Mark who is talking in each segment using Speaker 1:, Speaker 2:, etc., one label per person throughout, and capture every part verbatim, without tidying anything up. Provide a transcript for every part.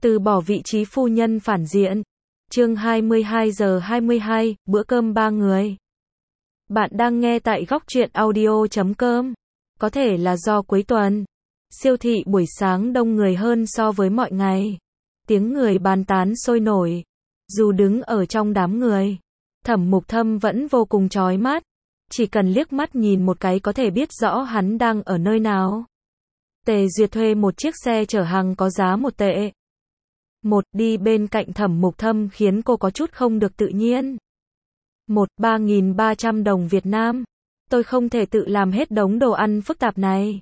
Speaker 1: Từ bỏ vị trí phu nhân phản diện. Chương hai mươi hai giờ hai mươi hai, bữa cơm ba người. Bạn đang nghe tại góc truyện audio chấm com. Có thể là do cuối tuần, siêu thị buổi sáng đông người hơn so với mọi ngày. Tiếng người bàn tán sôi nổi. Dù đứng ở trong đám người, Thẩm Mục Thâm vẫn vô cùng chói mắt. Chỉ cần liếc mắt nhìn một cái có thể biết rõ hắn đang ở nơi nào. Tề Duyệt thuê một chiếc xe chở hàng có giá một tệ. Một, đi bên cạnh Thẩm Mục Thâm khiến cô có chút không được tự nhiên. Một, ba nghìn ba trăm đồng Việt Nam. Tôi không thể tự làm hết đống đồ ăn phức tạp này.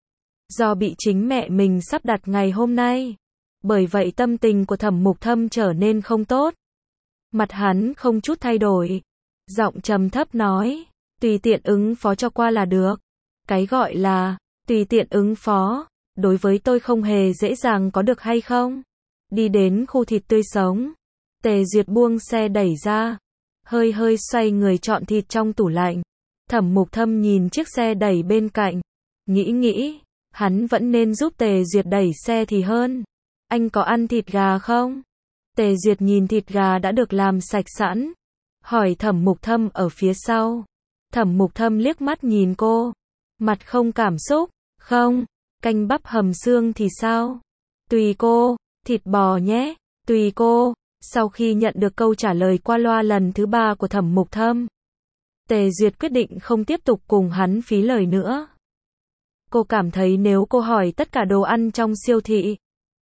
Speaker 1: Do bị chính mẹ mình sắp đặt ngày hôm nay. Bởi vậy tâm tình của Thẩm Mục Thâm trở nên không tốt. Mặt hắn không chút thay đổi. Giọng trầm thấp nói, tùy tiện ứng phó cho qua là được. Cái gọi là, tùy tiện ứng phó, đối với tôi không hề dễ dàng có được hay không? Đi đến khu thịt tươi sống. Tề Duyệt buông xe đẩy ra. Hơi hơi xoay người chọn thịt trong tủ lạnh. Thẩm Mục Thâm nhìn chiếc xe đẩy bên cạnh. Nghĩ nghĩ, hắn vẫn nên giúp Tề Duyệt đẩy xe thì hơn. Anh có ăn thịt gà không? Tề Duyệt nhìn thịt gà đã được làm sạch sẵn. Hỏi Thẩm Mục Thâm ở phía sau. Thẩm Mục Thâm liếc mắt nhìn cô. Mặt không cảm xúc. Không, canh bắp hầm xương thì sao? Tùy cô. Thịt bò nhé. Tùy cô. Sau khi nhận được câu trả lời qua loa lần thứ ba của Thẩm Mục Thâm, Tề Duyệt quyết định không tiếp tục cùng hắn phí lời nữa. Cô cảm thấy nếu cô hỏi tất cả đồ ăn trong siêu thị,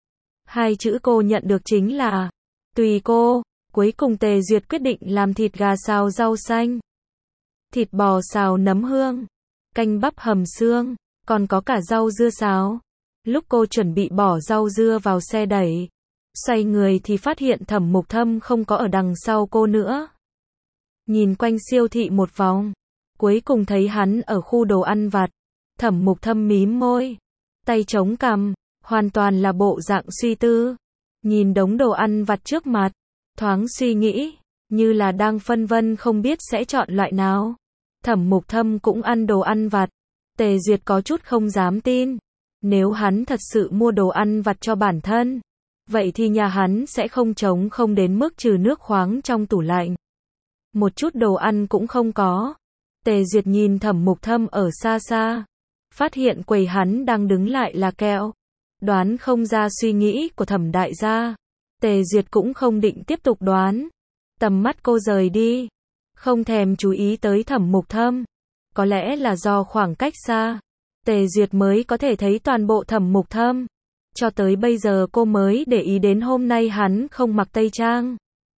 Speaker 1: hai chữ cô nhận được chính là tùy cô. Cuối cùng Tề Duyệt quyết định làm thịt gà xào rau xanh, thịt bò xào nấm hương, canh bắp hầm xương, còn có cả rau dưa xào. Lúc cô chuẩn bị bỏ rau dưa vào xe đẩy, xoay người thì phát hiện Thẩm Mục Thâm không có ở đằng sau cô nữa. Nhìn quanh siêu thị một vòng, cuối cùng thấy hắn ở khu đồ ăn vặt. Thẩm Mục Thâm mím môi, tay chống cằm, hoàn toàn là bộ dạng suy tư. Nhìn đống đồ ăn vặt trước mặt, thoáng suy nghĩ, như là đang phân vân không biết sẽ chọn loại nào. Thẩm Mục Thâm cũng ăn đồ ăn vặt. Tề Duyệt có chút không dám tin. Nếu hắn thật sự mua đồ ăn vặt cho bản thân, vậy thì nhà hắn sẽ không trống không đến mức trừ nước khoáng trong tủ lạnh. Một chút đồ ăn cũng không có. Tề Duyệt nhìn Thẩm Mục Thâm ở xa xa. Phát hiện quầy hắn đang đứng lại là kẹo. Đoán không ra suy nghĩ của Thẩm đại gia. Tề Duyệt cũng không định tiếp tục đoán. Tầm mắt cô rời đi. Không thèm chú ý tới Thẩm Mục Thâm. Có lẽ là do khoảng cách xa, Tề Duyệt mới có thể thấy toàn bộ Thẩm Mục Thâm. Cho tới bây giờ cô mới để ý đến hôm nay hắn không mặc tây trang.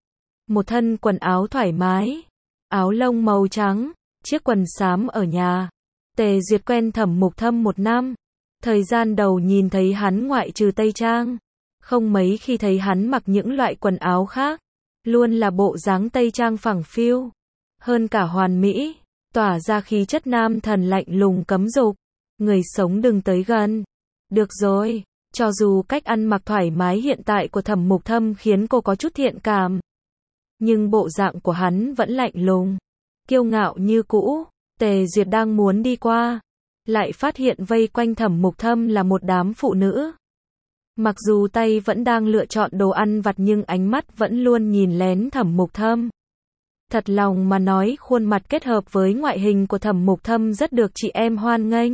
Speaker 1: Một thân quần áo thoải mái, áo lông màu trắng, chiếc quần xám ở nhà. Tề Duyệt quen Thẩm Mục Thâm một năm. Thời gian đầu nhìn thấy hắn ngoại trừ tây trang, không mấy khi thấy hắn mặc những loại quần áo khác. Luôn là bộ dáng tây trang phẳng phiu. Hơn cả hoàn mỹ, tỏa ra khí chất nam thần lạnh lùng cấm dục. Người sống đừng tới gần. Được rồi, cho dù cách ăn mặc thoải mái hiện tại của Thẩm Mục Thâm khiến cô có chút thiện cảm, nhưng bộ dạng của hắn vẫn lạnh lùng, kiêu ngạo như cũ. Tề Duyệt đang muốn đi qua, lại phát hiện vây quanh Thẩm Mục Thâm là một đám phụ nữ. Mặc dù tay vẫn đang lựa chọn đồ ăn vặt nhưng ánh mắt vẫn luôn nhìn lén Thẩm Mục Thâm. Thật lòng mà nói, khuôn mặt kết hợp với ngoại hình của Thẩm Mục Thâm rất được chị em hoan nghênh.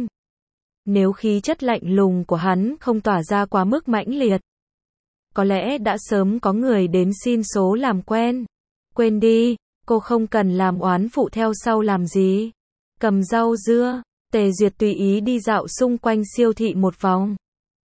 Speaker 1: Nếu khí chất lạnh lùng của hắn không tỏa ra quá mức mãnh liệt, có lẽ đã sớm có người đến xin số làm quen. Quên đi, cô không cần làm oán phụ theo sau làm gì. Cầm rau dưa, Tề Duyệt tùy ý đi dạo xung quanh siêu thị một vòng.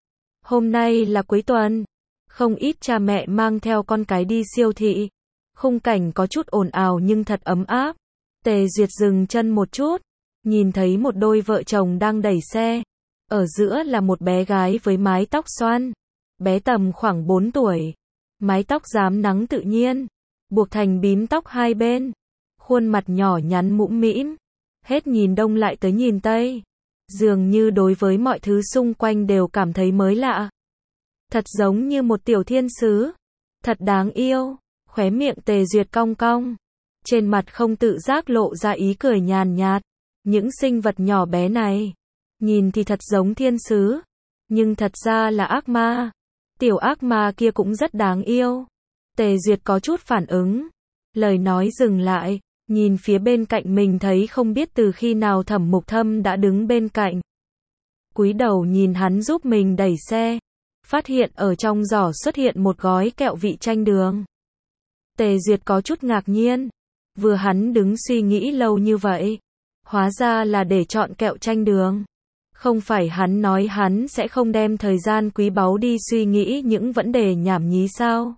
Speaker 1: Hôm nay là cuối tuần, không ít cha mẹ mang theo con cái đi siêu thị. Khung cảnh có chút ồn ào nhưng thật ấm áp. Tề Duyệt dừng chân một chút, nhìn thấy một đôi vợ chồng đang đẩy xe. Ở giữa là một bé gái với mái tóc xoăn. Bé tầm khoảng bốn tuổi. Mái tóc rám nắng tự nhiên, buộc thành bím tóc hai bên. Khuôn mặt nhỏ nhắn mũm mĩm. Hết nhìn đông lại tới nhìn tây. Dường như đối với mọi thứ xung quanh đều cảm thấy mới lạ. Thật giống như một tiểu thiên sứ. Thật đáng yêu. Khóe miệng Tề Duyệt cong cong. Trên mặt không tự giác lộ ra ý cười nhàn nhạt. Những sinh vật nhỏ bé này, nhìn thì thật giống thiên sứ, nhưng thật ra là ác ma. Tiểu ác ma kia cũng rất đáng yêu. Tề Duyệt có chút phản ứng. Lời nói dừng lại, nhìn phía bên cạnh mình thấy không biết từ khi nào Thẩm Mục Thâm đã đứng bên cạnh. Cúi đầu nhìn hắn giúp mình đẩy xe. Phát hiện ở trong giỏ xuất hiện một gói kẹo vị chanh đường. Tề Duyệt có chút ngạc nhiên. Vừa hắn đứng suy nghĩ lâu như vậy. Hóa ra là để chọn kẹo chanh đường. Không phải hắn nói hắn sẽ không đem thời gian quý báu đi suy nghĩ những vấn đề nhảm nhí sao?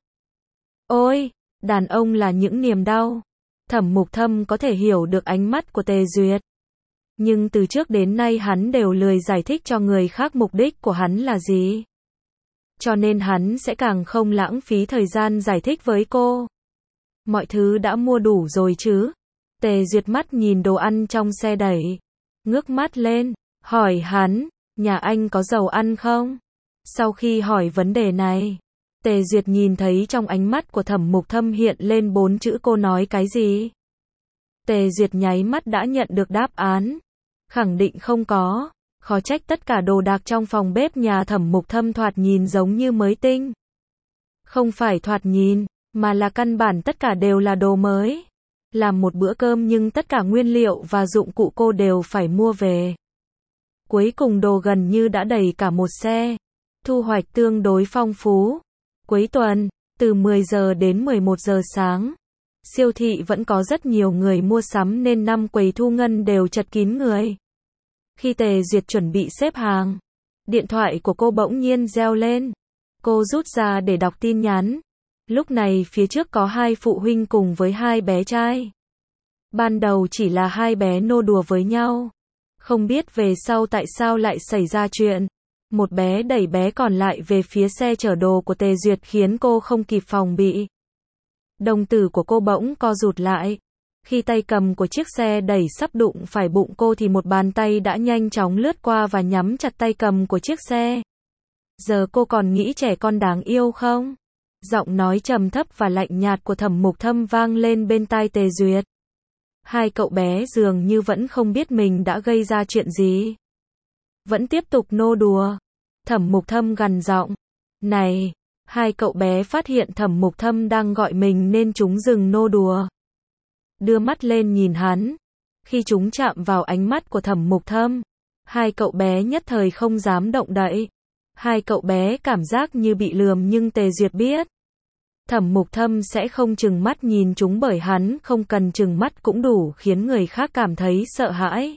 Speaker 1: Ôi, đàn ông là những niềm đau. Thẩm Mục Thâm có thể hiểu được ánh mắt của Tề Duyệt. Nhưng từ trước đến nay hắn đều lười giải thích cho người khác mục đích của hắn là gì. Cho nên hắn sẽ càng không lãng phí thời gian giải thích với cô. Mọi thứ đã mua đủ rồi chứ? Tề Duyệt mắt nhìn đồ ăn trong xe đẩy. Ngước mắt lên, hỏi hắn, nhà anh có dầu ăn không? Sau khi hỏi vấn đề này, Tề Duyệt nhìn thấy trong ánh mắt của Thẩm Mục Thâm hiện lên bốn chữ cô nói cái gì? Tề Duyệt nháy mắt đã nhận được đáp án. Khẳng định không có. Khó trách tất cả đồ đạc trong phòng bếp nhà Thẩm Mục Thâm thoạt nhìn giống như mới tinh. Không phải thoạt nhìn, mà là căn bản tất cả đều là đồ mới. Làm một bữa cơm nhưng tất cả nguyên liệu và dụng cụ cô đều phải mua về. Cuối cùng đồ gần như đã đầy cả một xe. Thu hoạch tương đối phong phú. Cuối tuần, từ mười giờ đến mười một giờ sáng, siêu thị vẫn có rất nhiều người mua sắm nên năm quầy thu ngân đều chật kín người. Khi Tề Duyệt chuẩn bị xếp hàng, điện thoại của cô bỗng nhiên reo lên. Cô rút ra để đọc tin nhắn. Lúc này phía trước có hai phụ huynh cùng với hai bé trai. Ban đầu chỉ là hai bé nô đùa với nhau. Không biết về sau tại sao lại xảy ra chuyện. Một bé đẩy bé còn lại về phía xe chở đồ của Tề Duyệt khiến cô không kịp phòng bị. Đồng tử của cô bỗng co rụt lại. Khi tay cầm của chiếc xe đẩy sắp đụng phải bụng cô thì một bàn tay đã nhanh chóng lướt qua và nhắm chặt tay cầm của chiếc xe. Giờ cô còn nghĩ trẻ con đáng yêu không? Giọng nói trầm thấp và lạnh nhạt của Thẩm Mục Thâm vang lên bên tai Tề Duyệt. Hai cậu bé dường như vẫn không biết mình đã gây ra chuyện gì. Vẫn tiếp tục nô đùa. Thẩm Mục Thâm gằn giọng. Này! Hai cậu bé phát hiện Thẩm Mục Thâm đang gọi mình nên chúng dừng nô đùa. Đưa mắt lên nhìn hắn. Khi chúng chạm vào ánh mắt của Thẩm Mục Thâm, hai cậu bé nhất thời không dám động đậy. Hai cậu bé cảm giác như bị lườm nhưng Tề Duyệt biết. Thẩm Mục Thâm sẽ không chừng mắt nhìn chúng bởi hắn không cần chừng mắt cũng đủ khiến người khác cảm thấy sợ hãi.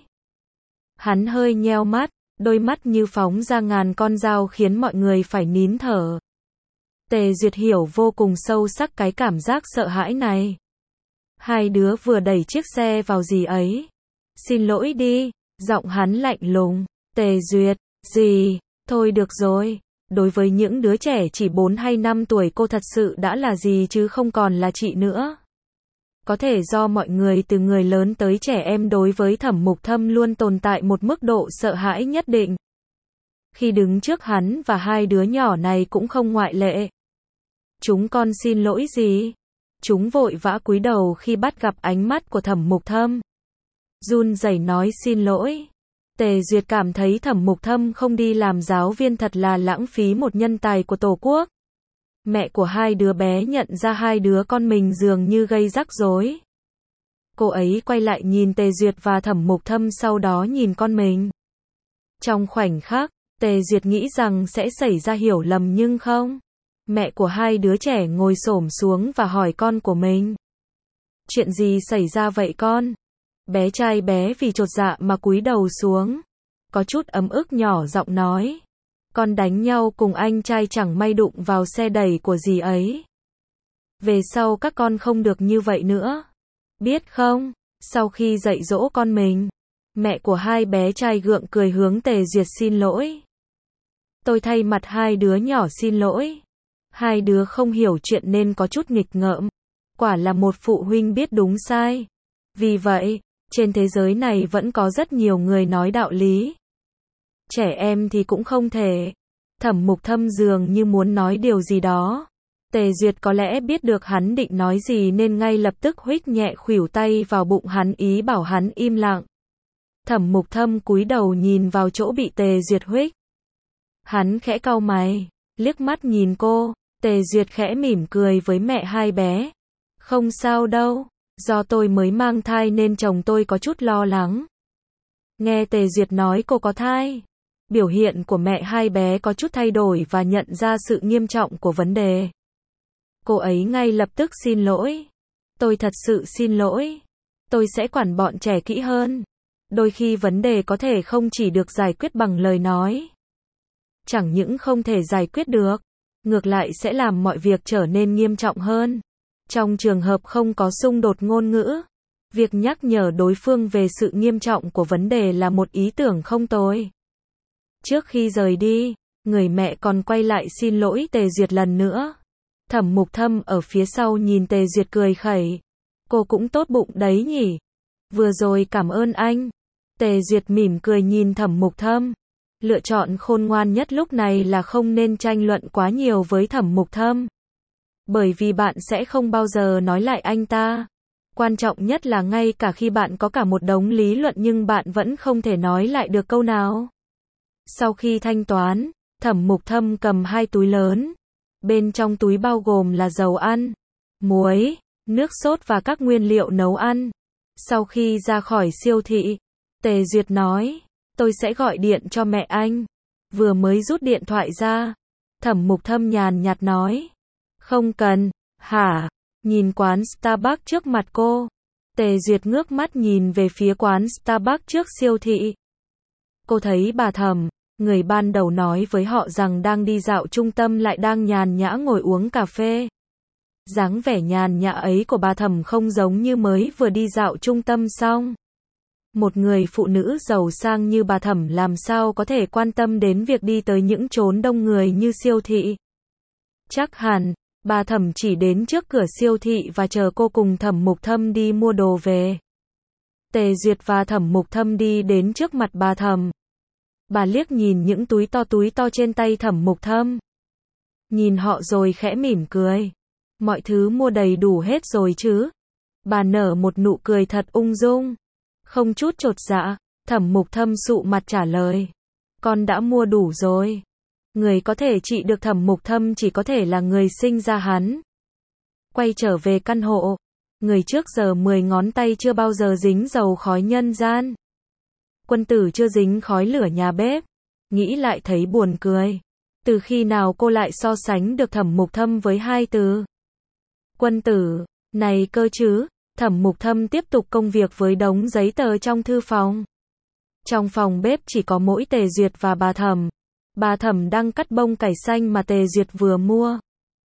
Speaker 1: Hắn hơi nheo mắt, đôi mắt như phóng ra ngàn con dao khiến mọi người phải nín thở. Tề Duyệt hiểu vô cùng sâu sắc cái cảm giác sợ hãi này. Hai đứa vừa đẩy chiếc xe vào gì ấy. Xin lỗi đi, giọng hắn lạnh lùng. Tề Duyệt, gì, thôi được rồi. Đối với những đứa trẻ chỉ bốn hay năm tuổi cô thật sự đã là gì chứ không còn là chị nữa. Có thể do mọi người từ người lớn tới trẻ em đối với Thẩm Mục Thâm luôn tồn tại một mức độ sợ hãi nhất định. Khi đứng trước hắn và hai đứa nhỏ này cũng không ngoại lệ. Chúng con xin lỗi gì? Chúng vội vã cúi đầu khi bắt gặp ánh mắt của Thẩm Mục Thâm. Run rẩy nói xin lỗi. Tề Duyệt cảm thấy Thẩm Mục Thâm không đi làm giáo viên thật là lãng phí một nhân tài của Tổ quốc. Mẹ của hai đứa bé nhận ra hai đứa con mình dường như gây rắc rối. Cô ấy quay lại nhìn Tề Duyệt và Thẩm Mục Thâm sau đó nhìn con mình. Trong khoảnh khắc, Tề Duyệt nghĩ rằng sẽ xảy ra hiểu lầm nhưng không. Mẹ của hai đứa trẻ ngồi xổm xuống và hỏi con của mình. Chuyện gì xảy ra vậy con? Bé trai bé vì chột dạ mà cúi đầu xuống. Có chút ấm ức nhỏ giọng nói. Con đánh nhau cùng anh trai chẳng may đụng vào xe đẩy của dì ấy. Về sau các con không được như vậy nữa. Biết không? Sau khi dạy dỗ con mình, mẹ của hai bé trai gượng cười hướng Tề Duyệt xin lỗi. Tôi thay mặt hai đứa nhỏ xin lỗi. Hai đứa không hiểu chuyện nên có chút nghịch ngợm. Quả là một phụ huynh biết đúng sai. Vì vậy, trên thế giới này vẫn có rất nhiều người nói đạo lý. Trẻ em thì cũng không thể. Thẩm Mục Thâm dường như muốn nói điều gì đó. Tề Duyệt có lẽ biết được hắn định nói gì nên ngay lập tức huých nhẹ khuỷu tay vào bụng hắn ý bảo hắn im lặng. Thẩm Mục Thâm cúi đầu nhìn vào chỗ bị Tề Duyệt huých. Hắn khẽ cau mày. Liếc mắt nhìn cô, Tề Duyệt khẽ mỉm cười với mẹ hai bé. Không sao đâu, do tôi mới mang thai nên chồng tôi có chút lo lắng. Nghe Tề Duyệt nói cô có thai, biểu hiện của mẹ hai bé có chút thay đổi và nhận ra sự nghiêm trọng của vấn đề. Cô ấy ngay lập tức xin lỗi. Tôi thật sự xin lỗi. Tôi sẽ quản bọn trẻ kỹ hơn. Đôi khi vấn đề có thể không chỉ được giải quyết bằng lời nói. Chẳng những không thể giải quyết được, ngược lại sẽ làm mọi việc trở nên nghiêm trọng hơn. Trong trường hợp không có xung đột ngôn ngữ, việc nhắc nhở đối phương về sự nghiêm trọng của vấn đề là một ý tưởng không tồi. Trước khi rời đi, người mẹ còn quay lại xin lỗi Tề Duyệt lần nữa. Thẩm Mục Thâm ở phía sau nhìn Tề Duyệt cười khẩy. Cô cũng tốt bụng đấy nhỉ. Vừa rồi cảm ơn anh. Tề Duyệt mỉm cười nhìn Thẩm Mục Thâm. Lựa chọn khôn ngoan nhất lúc này là không nên tranh luận quá nhiều với Thẩm Mục Thâm. Bởi vì bạn sẽ không bao giờ nói lại anh ta. Quan trọng nhất là ngay cả khi bạn có cả một đống lý luận nhưng bạn vẫn không thể nói lại được câu nào. Sau khi thanh toán, Thẩm Mục Thâm cầm hai túi lớn. Bên trong túi bao gồm là dầu ăn, muối, nước sốt và các nguyên liệu nấu ăn. Sau khi ra khỏi siêu thị, Tề Duyệt nói, tôi sẽ gọi điện cho mẹ anh. Vừa mới rút điện thoại ra, Thẩm Mục Thâm nhàn nhạt nói, không cần, hả? Nhìn quán Starbucks trước mặt cô, Tề Duyệt ngước mắt nhìn về phía quán Starbucks trước siêu thị. Cô thấy bà Thẩm, người ban đầu nói với họ rằng đang đi dạo trung tâm lại đang nhàn nhã ngồi uống cà phê. Dáng vẻ nhàn nhã ấy của bà Thẩm không giống như mới vừa đi dạo trung tâm xong. Một người phụ nữ giàu sang như bà Thẩm làm sao có thể quan tâm đến việc đi tới những chốn đông người như siêu thị. Chắc hẳn, bà Thẩm chỉ đến trước cửa siêu thị và chờ cô cùng Thẩm Mục Thâm đi mua đồ về. Tề Duyệt và Thẩm Mục Thâm đi đến trước mặt bà Thẩm. Bà liếc nhìn những túi to túi to trên tay Thẩm Mục Thâm. Nhìn họ rồi khẽ mỉm cười. Mọi thứ mua đầy đủ hết rồi chứ? Bà nở một nụ cười thật ung dung. Không chút chột dạ, Thẩm Mục Thâm sụ mặt trả lời. Con đã mua đủ rồi. Người có thể trị được Thẩm Mục Thâm chỉ có thể là người sinh ra hắn. Quay trở về căn hộ. Người trước giờ mười ngón tay chưa bao giờ dính dầu khói nhân gian. Quân tử chưa dính khói lửa nhà bếp. Nghĩ lại thấy buồn cười. Từ khi nào cô lại so sánh được Thẩm Mục Thâm với hai từ quân tử này cơ chứ? Thẩm Mục Thâm tiếp tục công việc với đống giấy tờ trong thư phòng. Trong phòng bếp chỉ có mỗi Tề Duyệt và bà Thẩm. Bà Thẩm đang cắt bông cải xanh mà Tề Duyệt vừa mua.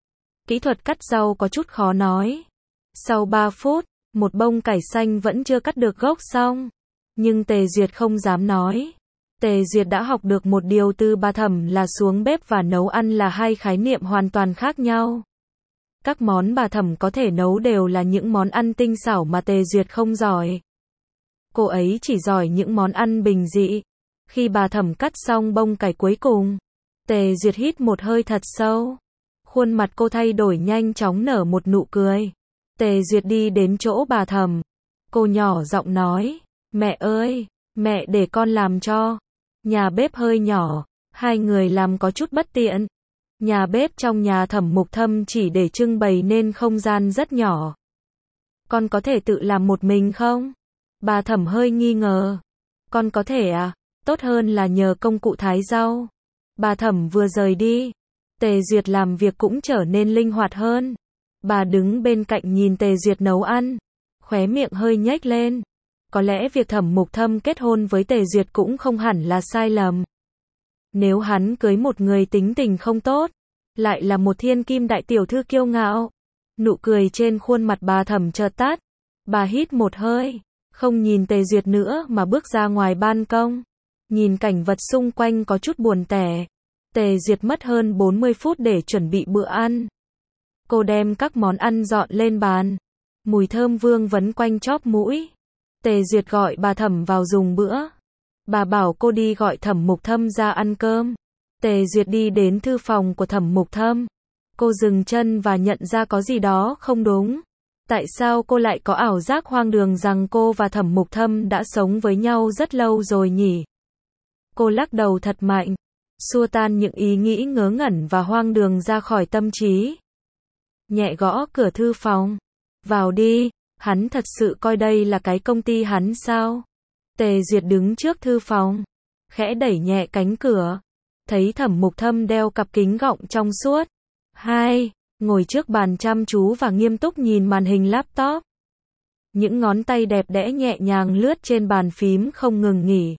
Speaker 1: Kỹ thuật cắt rau có chút khó nói. Sau ba phút, một bông cải xanh vẫn chưa cắt được gốc xong. Nhưng Tề Duyệt không dám nói. Tề Duyệt đã học được một điều từ bà Thẩm là xuống bếp và nấu ăn là hai khái niệm hoàn toàn khác nhau. Các món bà Thẩm có thể nấu đều là những món ăn tinh xảo mà Tề Duyệt không giỏi. Cô ấy chỉ giỏi những món ăn bình dị. Khi bà Thẩm cắt xong bông cải cuối cùng, Tề Duyệt hít một hơi thật sâu. Khuôn mặt cô thay đổi nhanh chóng nở một nụ cười. Tề Duyệt đi đến chỗ bà Thẩm. Cô nhỏ giọng nói, mẹ ơi, mẹ để con làm cho. Nhà bếp hơi nhỏ, hai người làm có chút bất tiện. Nhà bếp trong nhà Thẩm Mục Thâm chỉ để trưng bày nên không gian rất nhỏ. Con có thể tự làm một mình không? Bà Thẩm hơi nghi ngờ. Con có thể à? Tốt hơn là nhờ công cụ thái rau. Bà Thẩm vừa rời đi. Tề Duyệt làm việc cũng trở nên linh hoạt hơn. Bà đứng bên cạnh nhìn Tề Duyệt nấu ăn. Khóe miệng hơi nhếch lên. Có lẽ việc Thẩm Mục Thâm kết hôn với Tề Duyệt cũng không hẳn là sai lầm. Nếu hắn cưới một người tính tình không tốt, lại là một thiên kim đại tiểu thư kiêu ngạo. Nụ cười trên khuôn mặt bà Thẩm chợt tắt. Bà hít một hơi, không nhìn Tề Duyệt nữa mà bước ra ngoài ban công. Nhìn cảnh vật xung quanh có chút buồn tẻ. Tề Duyệt mất hơn bốn mươi phút để chuẩn bị bữa ăn. Cô đem các món ăn dọn lên bàn. Mùi thơm vương vấn quanh chóp mũi. Tề Duyệt gọi bà Thẩm vào dùng bữa. Bà bảo cô đi gọi Thẩm Mục Thâm ra ăn cơm. Tề Duyệt đi đến thư phòng của Thẩm Mục Thâm. Cô dừng chân và nhận ra có gì đó không đúng. Tại sao cô lại có ảo giác hoang đường rằng cô và Thẩm Mục Thâm đã sống với nhau rất lâu rồi nhỉ? Cô lắc đầu thật mạnh. xua tan những ý nghĩ ngớ ngẩn và hoang đường ra khỏi tâm trí. Nhẹ gõ cửa thư phòng. Vào đi, hắn thật sự coi đây là cái công ty hắn sao? Tề Duyệt đứng trước thư phòng, khẽ đẩy nhẹ cánh cửa, thấy Thẩm Mục Thâm đeo cặp kính gọng trong suốt. Hai, ngồi trước bàn chăm chú và nghiêm túc nhìn màn hình laptop. Những ngón tay đẹp đẽ nhẹ nhàng lướt trên bàn phím không ngừng nghỉ.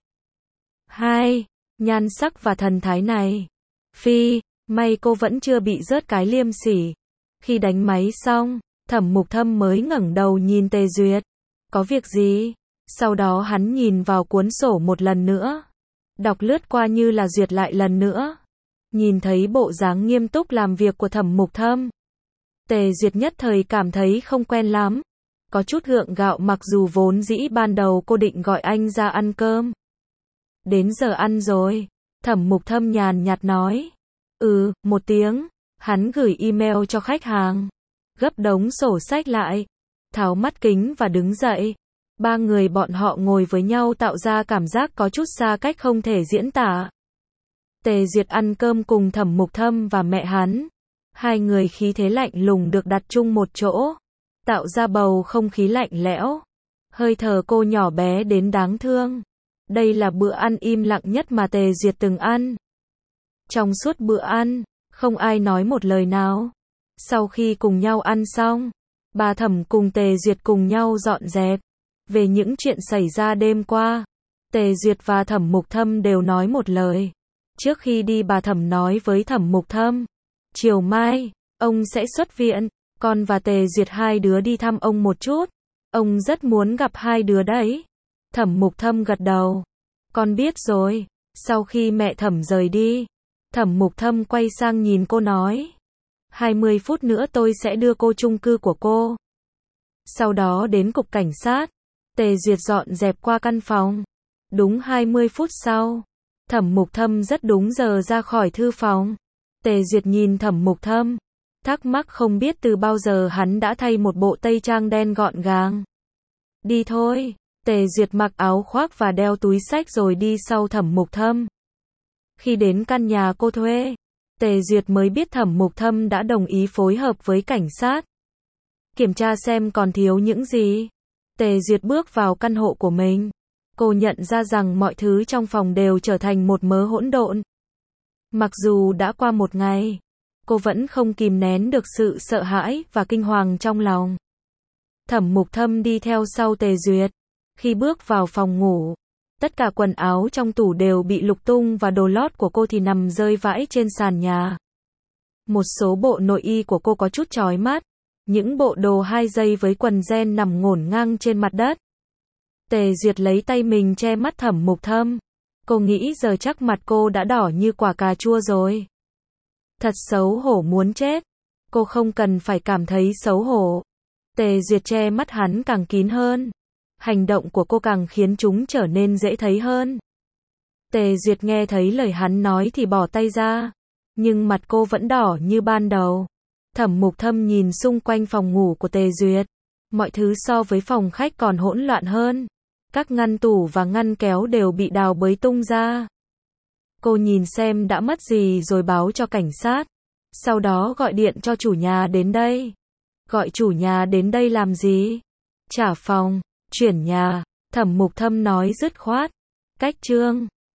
Speaker 1: Hai, nhan sắc và thần thái này. Phi, may cô vẫn chưa bị rớt cái liêm sỉ. Khi đánh máy xong, Thẩm Mục Thâm mới ngẩng đầu nhìn Tề Duyệt. Có việc gì? Sau đó hắn nhìn vào cuốn sổ một lần nữa. Đọc lướt qua như là duyệt lại lần nữa. Nhìn thấy bộ dáng nghiêm túc làm việc của Thẩm Mục Thâm. Tề Duyệt nhất thời cảm thấy không quen lắm. Có chút gượng gạo mặc dù vốn dĩ ban đầu cô định gọi anh ra ăn cơm. Đến giờ ăn rồi. Thẩm Mục Thâm nhàn nhạt nói. Ừ, một tiếng. Hắn gửi email cho khách hàng. Gấp đống sổ sách lại. Tháo mắt kính và đứng dậy. Ba người bọn họ ngồi với nhau tạo ra cảm giác có chút xa cách không thể diễn tả. Tề Duyệt ăn cơm cùng Thẩm Mục Thâm và mẹ hắn. Hai người khí thế lạnh lùng được đặt chung một chỗ, tạo ra bầu không khí lạnh lẽo. Hơi thở cô nhỏ bé đến đáng thương. Đây là bữa ăn im lặng nhất mà Tề Duyệt từng ăn. Trong suốt bữa ăn, không ai nói một lời nào. Sau khi cùng nhau ăn xong, bà Thẩm cùng Tề Duyệt cùng nhau dọn dẹp. Về những chuyện xảy ra đêm qua, Tề Duyệt và Thẩm Mục Thâm đều nói một lời. Trước khi đi bà Thẩm nói với Thẩm Mục Thâm, chiều mai, ông sẽ xuất viện, con và Tề Duyệt hai đứa đi thăm ông một chút. Ông rất muốn gặp hai đứa đấy. Thẩm Mục Thâm gật đầu. Con biết rồi. Sau khi mẹ Thẩm rời đi, Thẩm Mục Thâm quay sang nhìn cô nói. hai mươi phút nữa tôi sẽ đưa cô chung cư của cô. Sau đó đến cục cảnh sát. Tề Duyệt dọn dẹp qua căn phòng. Đúng hai mươi phút sau, Thẩm Mục Thâm rất đúng giờ ra khỏi thư phòng. Tề Duyệt nhìn Thẩm Mục Thâm, thắc mắc không biết từ bao giờ hắn đã thay một bộ tây trang đen gọn gàng. Đi thôi. Tề Duyệt mặc áo khoác và đeo túi xách rồi đi sau Thẩm Mục Thâm. Khi đến căn nhà cô thuê, Tề Duyệt mới biết Thẩm Mục Thâm đã đồng ý phối hợp với cảnh sát. Kiểm tra xem còn thiếu những gì. Tề Duyệt bước vào căn hộ của mình. Cô nhận ra rằng mọi thứ trong phòng đều trở thành một mớ hỗn độn. Mặc dù đã qua một ngày, cô vẫn không kìm nén được sự sợ hãi và kinh hoàng trong lòng. Thẩm Mục Thâm đi theo sau Tề Duyệt. Khi bước vào phòng ngủ, tất cả quần áo trong tủ đều bị lục tung và đồ lót của cô thì nằm rơi vãi trên sàn nhà. Một số bộ nội y của cô có chút chói mắt. Những bộ đồ hai giây với quần jean nằm ngổn ngang trên mặt đất. Tề Duyệt lấy tay mình che mắt Thẩm Mục Thâm. Cô nghĩ giờ chắc mặt cô đã đỏ như quả cà chua rồi. Thật xấu hổ muốn chết. Cô không cần phải cảm thấy xấu hổ. Tề Duyệt che mắt hắn càng kín hơn. Hành động của cô càng khiến chúng trở nên dễ thấy hơn. Tề Duyệt nghe thấy lời hắn nói thì bỏ tay ra. Nhưng mặt cô vẫn đỏ như ban đầu. Thẩm Mục Thâm nhìn xung quanh phòng ngủ của Tề Duyệt. Mọi thứ so với phòng khách còn hỗn loạn hơn. Các ngăn tủ và ngăn kéo đều bị đào bới tung ra. Cô nhìn xem đã mất gì rồi báo cho cảnh sát. Sau đó gọi điện cho chủ nhà đến đây. Gọi chủ nhà đến đây làm gì? Trả phòng, chuyển nhà. Thẩm Mục Thâm nói dứt khoát. Cách chương